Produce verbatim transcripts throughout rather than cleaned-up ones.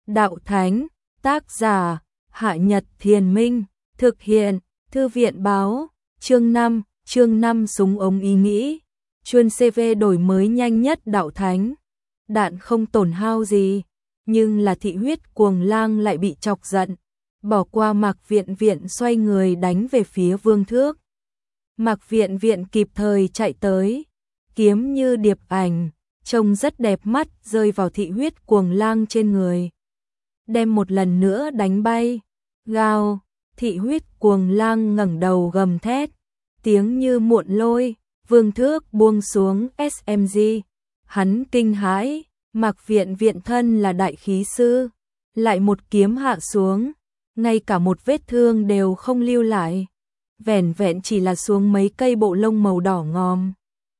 Đạo Thánh, tác giả, Hạ Nhật Thiền Minh, thực hiện, Thư viện báo, chương năm, chương năm súng ống ý nghĩ, chuyên xê vê đổi mới nhanh nhất Đạo Thánh. Đạn không tổn hao gì, nhưng là thị huyết cuồng lang lại bị chọc giận, bỏ qua Mạc Viện Viện xoay người đánh về phía Vương Thước. Mạc Viện Viện kịp thời chạy tới, kiếm như điệp ảnh, trông rất đẹp mắt rơi vào thị huyết cuồng lang trên người. Đem một lần nữa đánh bay, gào, thị huyết cuồng lang ngẩng đầu gầm thét, tiếng như muộn lôi, Vương Thước buông xuống ét em giê, hắn kinh hãi, Mạc Viện Viện thân là đại khí sư, lại một kiếm hạ xuống, ngay cả một vết thương đều không lưu lại, vẻn vẹn chỉ là xuống mấy cây bộ lông màu đỏ ngòm.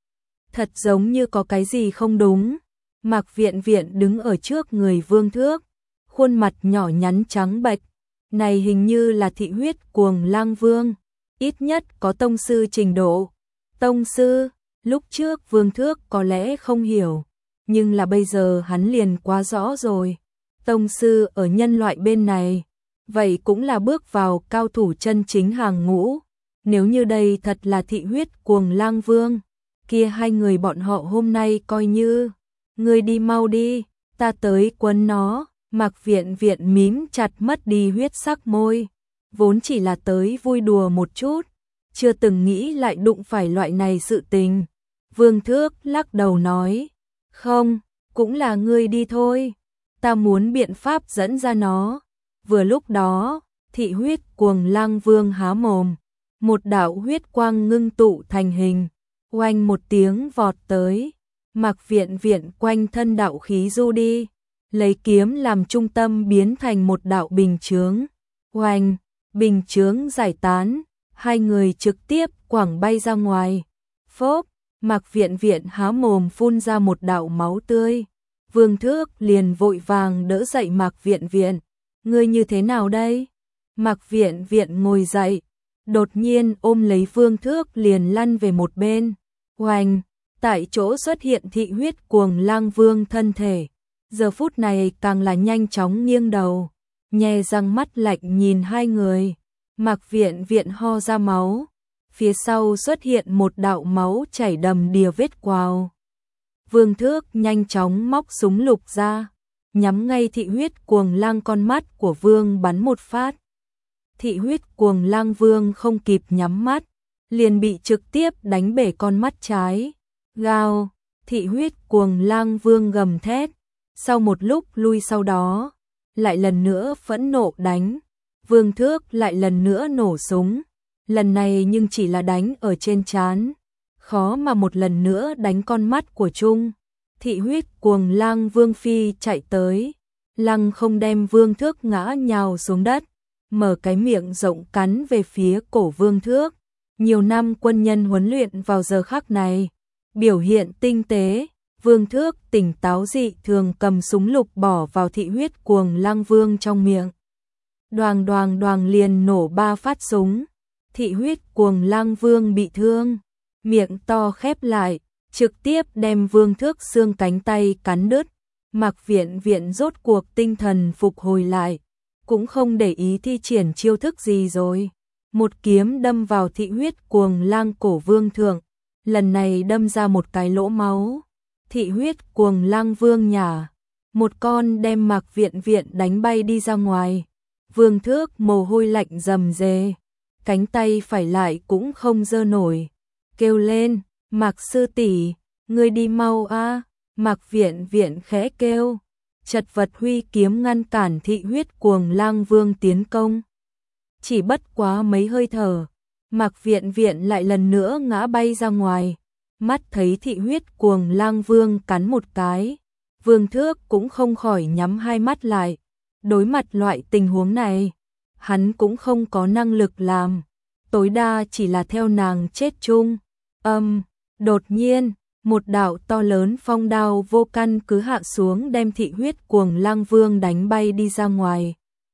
Thật giống như có cái gì không đúng, Mạc Viện Viện đứng ở trước người Vương Thước, khuôn mặt nhỏ nhắn trắng bệch, này hình như là thị huyết cuồng lang vương, ít nhất có tông sư trình độ. Tông sư, lúc trước Vương Thước có lẽ không hiểu, nhưng là bây giờ hắn liền quá rõ rồi. Tông sư ở nhân loại bên này, vậy cũng là bước vào cao thủ chân chính hàng ngũ. Nếu như đây thật là thị huyết cuồng lang vương, kia hai người bọn họ hôm nay coi như, ngươi đi mau đi, ta tới quấn nó. Mạc Viện Viện mím chặt mất đi huyết sắc môi, vốn chỉ là tới vui đùa một chút, chưa từng nghĩ lại đụng phải loại này sự tình. Vương Thước lắc đầu nói, không, cũng là ngươi đi thôi, ta muốn biện pháp dẫn ra nó. Vừa lúc đó, thị huyết cuồng lang vương há mồm, một đạo huyết quang ngưng tụ thành hình, oanh một tiếng vọt tới, Mạc Viện Viện quanh thân đạo khí du đi, lấy kiếm làm trung tâm biến thành một đạo bình chướng, oanh, bình chướng giải tán, hai người trực tiếp quẳng bay ra ngoài. Phốp, Mạc Viện Viện há mồm phun ra một đạo máu tươi. Vương Thước liền vội vàng đỡ dậy Mạc Viện Viện. Ngươi như thế nào đây? Mạc Viện Viện ngồi dậy, đột nhiên ôm lấy Vương Thước liền lăn về một bên. Oanh, tại chỗ xuất hiện thị huyết cuồng lang vương thân thể. Giờ phút này càng là nhanh chóng nghiêng đầu, nhe răng mắt lạnh nhìn hai người. Mạc Viện Viện ho ra máu, phía sau xuất hiện một đạo máu chảy đầm đìa vết quào. Vương Thước nhanh chóng móc súng lục ra, nhắm ngay thị huyết cuồng lang con mắt của Vương bắn một phát. Thị huyết cuồng lang Vương không kịp nhắm mắt, liền bị trực tiếp đánh bể con mắt trái. Gào, thị huyết cuồng lang Vương gầm thét, sau một lúc lui sau đó, lại lần nữa phẫn nộ đánh. Vương Thước lại lần nữa nổ súng, lần này nhưng chỉ là đánh ở trên trán, khó mà một lần nữa đánh con mắt của Trung. Thị huyết cuồng lang Vương phi chạy tới, lăng không đem Vương Thước ngã nhào xuống đất, mở cái miệng rộng cắn về phía cổ Vương Thước. Nhiều năm quân nhân huấn luyện vào giờ khắc này, biểu hiện tinh tế, Vương Thước tỉnh táo dị thường cầm súng lục bỏ vào thị huyết cuồng lang Vương trong miệng. Đoàng đoàng đoàng liền nổ ba phát súng, thị huyết cuồng lang Vương bị thương, miệng to khép lại, trực tiếp đem Vương Thước xương cánh tay cắn đứt. Mạc Viện Viện rốt cuộc tinh thần phục hồi lại, cũng không để ý thi triển chiêu thức gì rồi. Một kiếm đâm vào thị huyết cuồng lang cổ Vương thượng, lần này đâm ra một cái lỗ máu. Thị huyết cuồng lang Vương nhả, một con đem Mạc Viện Viện đánh bay đi ra ngoài. Vương Thước mồ hôi lạnh rầm rề, cánh tay phải lại cũng không giơ nổi, kêu lên, Mạc sư tỷ, ngươi đi mau a. Mạc Viện Viện khẽ kêu, chật vật huy kiếm ngăn cản thị huyết cuồng lang Vương tiến công. Chỉ bất quá mấy hơi thở, Mạc Viện Viện lại lần nữa ngã bay ra ngoài, mắt thấy thị huyết cuồng lang Vương cắn một cái, Vương Thước cũng không khỏi nhắm hai mắt lại. Đối mặt loại tình huống này, hắn cũng không có năng lực làm, tối đa chỉ là theo nàng chết chung. Âm, đột nhiên, một đạo to lớn phong đao vô căn cứ hạ xuống đem thị huyết cuồng lang Vương đánh bay đi ra ngoài.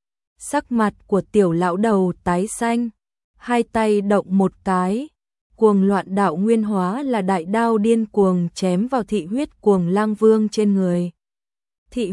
Sắc mặt của tiểu lão đầu tái xanh, hai tay động một cái, cuồng loạn đạo nguyên hóa là đại đao điên cuồng chém vào thị huyết cuồng lang Vương trên người. Thị huyết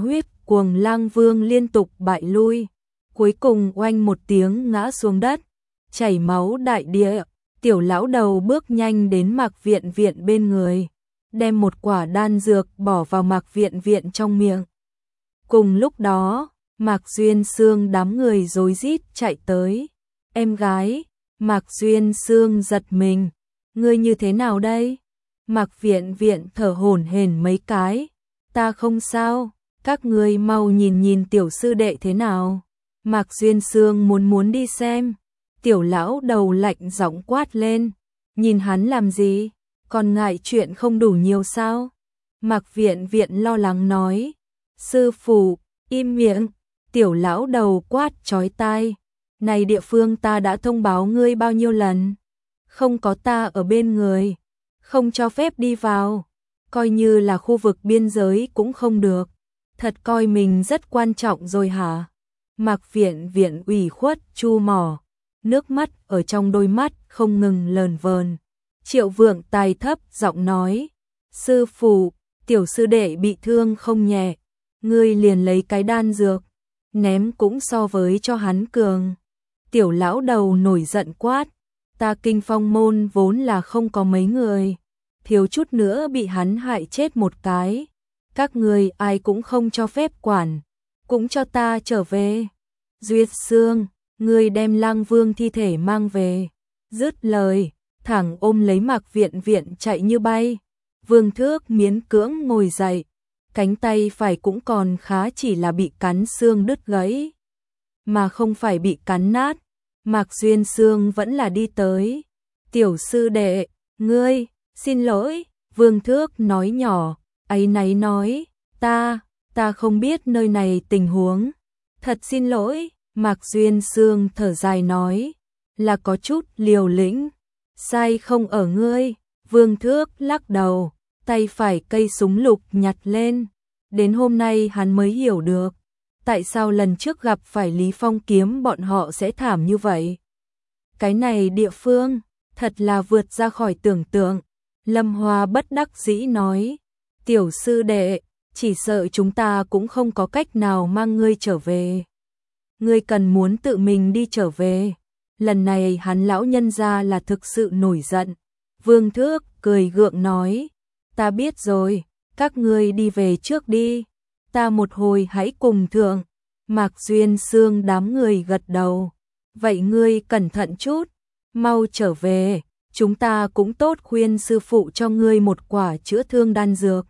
cuồng lang vương liên tục bại lui, cuối cùng oanh một tiếng ngã xuống đất, chảy máu đại địa. Tiểu lão đầu bước nhanh đến Mạc Viện Viện bên người, đem một quả đan dược bỏ vào Mạc Viện Viện trong miệng. Cùng lúc đó, Mạc Duyên Sương đám người rối rít chạy tới. Em gái, Mạc Duyên Sương giật mình, ngươi như thế nào đây? Mạc Viện Viện thở hổn hển mấy cái, ta không sao, các ngươi mau nhìn nhìn tiểu sư đệ thế nào. Mạc Duyên Sương muốn muốn đi xem. Tiểu lão đầu lạnh giọng quát lên, nhìn hắn làm gì, còn ngại chuyện không đủ nhiều sao? Mạc Viện Viện lo lắng nói, sư phụ, im miệng. Tiểu lão đầu quát chói tai, này địa phương ta đã thông báo ngươi bao nhiêu lần, không có ta ở bên người, không cho phép đi vào, coi như là khu vực biên giới cũng không được, thật coi mình rất quan trọng rồi hả? Mạc Viện Viện ủy khuất chu mỏ, nước mắt ở trong đôi mắt không ngừng lờn vờn. Triệu Vượng Tài thấp giọng nói, sư phụ, tiểu sư đệ bị thương không nhẹ, ngươi liền lấy cái đan dược, ném cũng so với cho hắn cường. Tiểu lão đầu nổi giận quát, ta Kinh Phong môn vốn là không có mấy người, thiếu chút nữa bị hắn hại chết một cái, các người ai cũng không cho phép quản, cũng cho ta trở về. Duyệt Sương, ngươi đem Lang Vương thi thể mang về. Dứt lời, thẳng ôm lấy Mạc Viện Viện chạy như bay. Vương Thước miễn cưỡng ngồi dậy, cánh tay phải cũng còn khá, chỉ là bị cắn xương đứt gãy, mà không phải bị cắn nát. Mạc Duyên Sương vẫn là đi tới. Tiểu sư đệ, ngươi, xin lỗi, Vương Thước nói nhỏ, áy náy nói, ta, ta không biết nơi này tình huống, thật xin lỗi. Mạc Duyên Sương thở dài nói, là có chút liều lĩnh, sai không ở ngươi. Vương Thước lắc đầu, tay phải cây súng lục nhặt lên, đến hôm nay hắn mới hiểu được, tại sao lần trước gặp phải Lý Phong Kiếm bọn họ sẽ thảm như vậy. Cái này địa phương, thật là vượt ra khỏi tưởng tượng. Lâm Hoa bất đắc dĩ nói, tiểu sư đệ, chỉ sợ chúng ta cũng không có cách nào mang ngươi trở về. Ngươi cần muốn tự mình đi trở về. Lần này hắn lão nhân gia là thực sự nổi giận. Vương Thước cười gượng nói, ta biết rồi, các ngươi đi về trước đi, ta một hồi hãy cùng thượng. Mạc Duyên Sương đám người gật đầu, vậy ngươi cẩn thận chút, mau trở về, chúng ta cũng tốt khuyên sư phụ cho ngươi một quả chữa thương đan dược.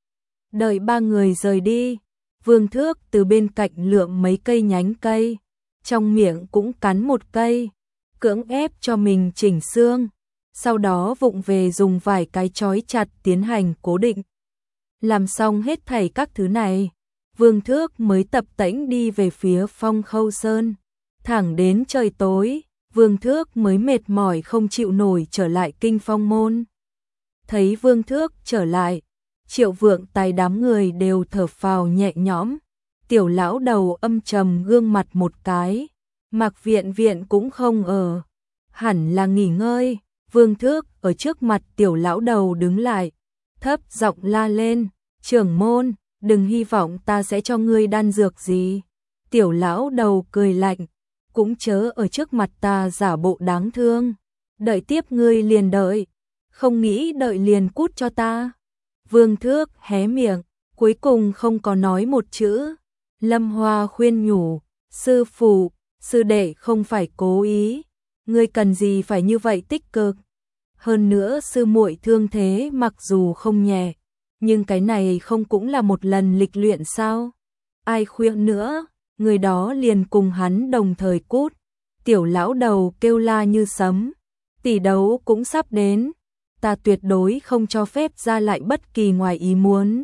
Đợi ba người rời đi, Vương Thước từ bên cạnh lượm mấy cây nhánh cây, trong miệng cũng cắn một cây, cưỡng ép cho mình chỉnh xương, sau đó vụng về dùng vài cái trói chặt tiến hành cố định. Làm xong hết thảy các thứ này, Vương Thước mới tập tễnh đi về phía Phong Khâu Sơn. Thẳng đến trời tối, Vương Thước mới mệt mỏi không chịu nổi trở lại Kinh Phong môn. Thấy Vương Thước trở lại, Triệu Vượng Tài đám người đều thở phào nhẹ nhõm. Tiểu lão đầu âm trầm gương mặt một cái, Mạc Viện Viện cũng không ở, hẳn là nghỉ ngơi. Vương Thước ở trước mặt tiểu lão đầu đứng lại, thấp giọng la lên, trưởng môn, đừng hy vọng ta sẽ cho ngươi đan dược gì. Tiểu lão đầu cười lạnh, cũng chớ ở trước mặt ta giả bộ đáng thương, đợi tiếp ngươi liền đợi, không nghĩ đợi liền cút cho ta. Vương Thước hé miệng, cuối cùng không có nói một chữ. Lâm Hoa khuyên nhủ, sư phụ, sư đệ không phải cố ý, ngươi cần gì phải như vậy tích cực. Hơn nữa sư muội thương thế mặc dù không nhẹ, nhưng cái này không cũng là một lần lịch luyện sao? Ai khuyên nữa, người đó liền cùng hắn đồng thời cút. Tiểu lão đầu kêu la như sấm, tỷ đấu cũng sắp đến, ta tuyệt đối không cho phép ra lại bất kỳ ngoài ý muốn.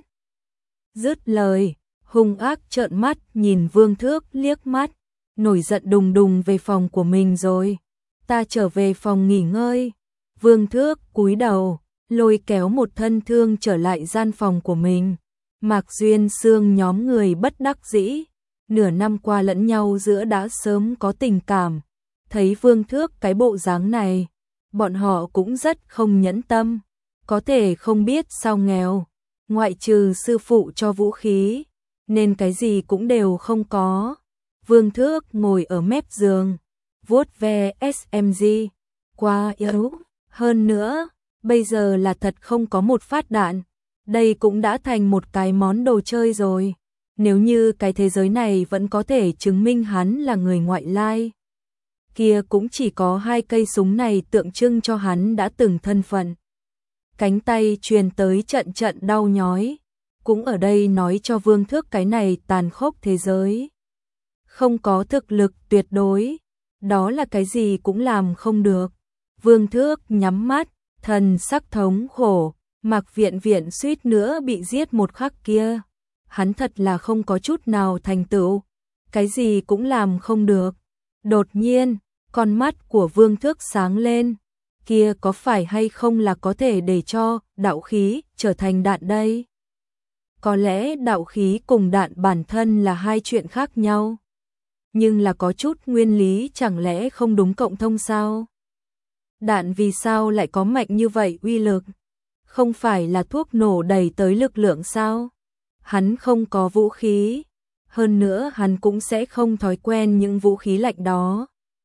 Dứt lời, hung ác trợn mắt nhìn Vương Thước liếc mắt, nổi giận đùng đùng về phòng của mình rồi. Ta trở về phòng nghỉ ngơi. Vương Thước cúi đầu, lôi kéo một thân thương trở lại gian phòng của mình. Mạc Duyên Sương nhóm người bất đắc dĩ, nửa năm qua lẫn nhau giữa đã sớm có tình cảm. Thấy Vương Thước cái bộ dáng này, bọn họ cũng rất không nhẫn tâm. Có thể không biết sao nghèo, ngoại trừ sư phụ cho vũ khí, nên cái gì cũng đều không có. Vương Thước ngồi ở mép giường, vuốt ve ét em giê, quá yếu. Hơn nữa, bây giờ là thật không có một phát đạn. Đây cũng đã thành một cái món đồ chơi rồi. Nếu như cái thế giới này vẫn có thể chứng minh hắn là người ngoại lai, kia cũng chỉ có hai cây súng này tượng trưng cho hắn đã từng thân phận. Cánh tay truyền tới trận trận đau nhói, cũng ở đây nói cho Vương Thước cái này tàn khốc thế giới. Không có thực lực tuyệt đối, đó là cái gì cũng làm không được. Vương Thước nhắm mắt, thần sắc thống khổ, Mạc Viện Viện suýt nữa bị giết một khắc kia. Hắn thật là không có chút nào thành tựu, cái gì cũng làm không được. Đột nhiên, con mắt của Vương Thước sáng lên, kia có phải hay không là có thể để cho đạo khí trở thành đạn đây? Có lẽ đạo khí cùng đạn bản thân là hai chuyện khác nhau, nhưng là có chút nguyên lý chẳng lẽ không đúng cộng thông sao? Đạn vì sao lại có mạnh như vậy uy lực? Không phải là thuốc nổ đẩy tới lực lượng sao? Hắn không có vũ khí, hơn nữa hắn cũng sẽ không thói quen những vũ khí lạnh đó.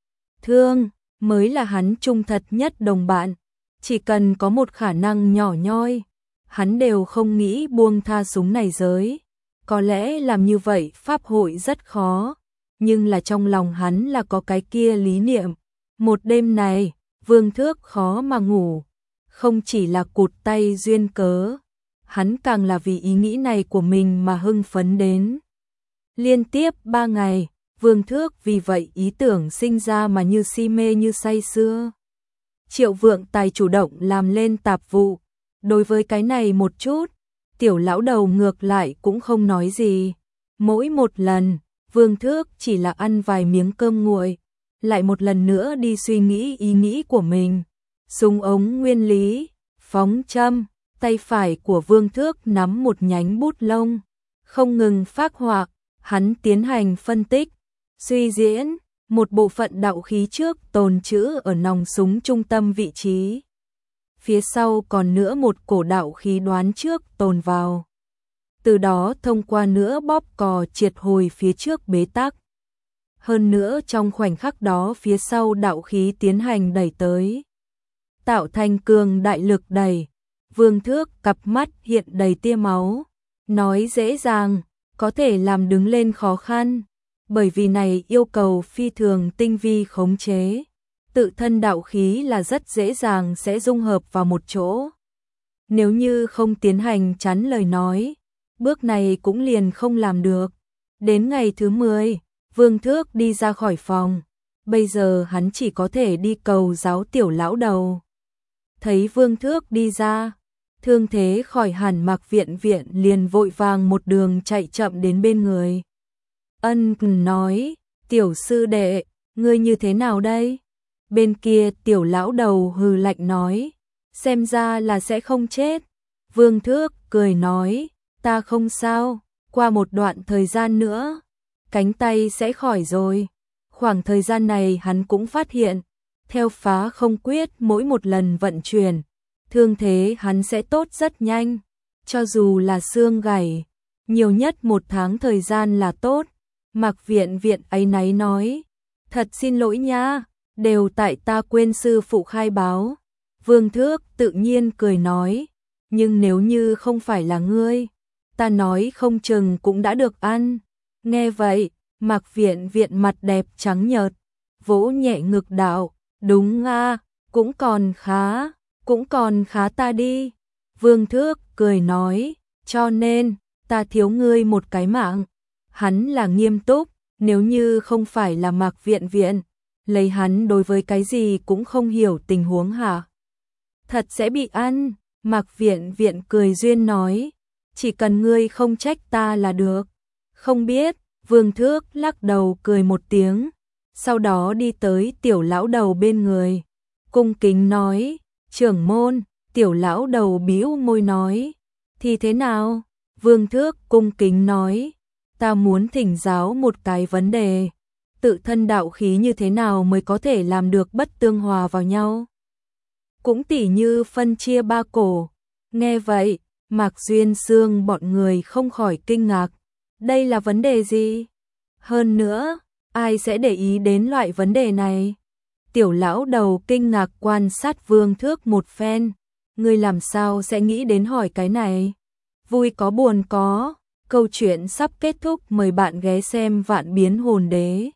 Thương mới là hắn trung thật nhất đồng bạn, chỉ cần có một khả năng nhỏ nhoi, hắn đều không nghĩ buông tha súng này giới. Có lẽ làm như vậy pháp hội rất khó, nhưng là trong lòng hắn là có cái kia lý niệm. Một đêm này, Vương Thước khó mà ngủ, không chỉ là cụt tay duyên cớ, hắn càng là vì ý nghĩ này của mình mà hưng phấn đến. Liên tiếp ba ngày, Vương Thước vì vậy ý tưởng sinh ra mà như si mê như say sưa. Triệu Vượng Tài chủ động làm lên tạp vụ, đối với cái này một chút, tiểu lão đầu ngược lại cũng không nói gì. Mỗi một lần, Vương Thước chỉ là ăn vài miếng cơm nguội, lại một lần nữa đi suy nghĩ ý nghĩ của mình. Súng ống nguyên lý, phóng châm, tay phải của Vương Thước nắm một nhánh bút lông, không ngừng phác họa, hắn tiến hành phân tích, suy diễn, một bộ phận đạo khí trước tồn trữ ở nòng súng trung tâm vị trí. Phía sau còn nữa một cổ đạo khí đoán trước tồn vào. Từ đó thông qua nữa bóp cò triệt hồi phía trước bế tắc. Hơn nữa trong khoảnh khắc đó phía sau đạo khí tiến hành đẩy tới, tạo thành cường đại lực đẩy. Vương Thước cặp mắt hiện đầy tia máu, nói dễ dàng, có thể làm đứng lên khó khăn, bởi vì này yêu cầu phi thường tinh vi khống chế. Tự thân đạo khí là rất dễ dàng sẽ dung hợp vào một chỗ. Nếu như không tiến hành chắn lời nói, bước này cũng liền không làm được. Đến ngày thứ mười, Vương Thước đi ra khỏi phòng, bây giờ hắn chỉ có thể đi cầu giáo tiểu lão đầu. Thấy Vương Thước đi ra, thương thế khỏi hẳn Mạc Viện Viện liền vội vàng một đường chạy chậm đến bên người. Ân nói, tiểu sư đệ, ngươi như thế nào đây? Bên kia tiểu lão đầu hừ lạnh nói, xem ra là sẽ không chết. Vương Thước cười nói, ta không sao, qua một đoạn thời gian nữa, cánh tay sẽ khỏi rồi. Khoảng thời gian này hắn cũng phát hiện, theo phá không quyết mỗi một lần vận chuyển, thương thế hắn sẽ tốt rất nhanh, cho dù là xương gãy, nhiều nhất một tháng thời gian là tốt. Mạc Viện Viện áy náy nói, thật xin lỗi nha, đều tại ta quên sư phụ khai báo. Vương Thước tự nhiên cười nói, nhưng nếu như không phải là ngươi, ta nói không chừng cũng đã được ăn. Nghe vậy, Mạc Viện Viện mặt đẹp trắng nhợt, vỗ nhẹ ngực đạo, đúng a, cũng còn khá, cũng còn khá ta đi. Vương Thước cười nói, cho nên, ta thiếu ngươi một cái mạng. Hắn là nghiêm túc, nếu như không phải là Mạc Viện Viện, lấy hắn đối với cái gì cũng không hiểu tình huống hả? Thật sẽ bị ăn. Mạc Viện Viện cười duyên nói, chỉ cần ngươi không trách ta là được. Không biết. Vương Thước lắc đầu cười một tiếng, sau đó đi tới tiểu lão đầu bên người, cung kính nói, trưởng môn. Tiểu lão đầu bĩu môi nói, thì thế nào? Vương Thước cung kính nói, ta muốn thỉnh giáo một cái vấn đề, tự thân đạo khí như thế nào mới có thể làm được bất tương hòa vào nhau? Cũng tỉ như phân chia ba cổ. Nghe vậy, Mạc Duyên Sương bọn người không khỏi kinh ngạc, Đây là vấn đề gì? Hơn nữa, ai sẽ để ý đến loại vấn đề này? Tiểu lão đầu kinh ngạc quan sát Vương Thước một phen. Ngươi làm sao sẽ nghĩ đến hỏi cái này? Vui có buồn có. Câu chuyện sắp kết thúc, mời bạn ghé xem Vạn Biến Hồn Đế.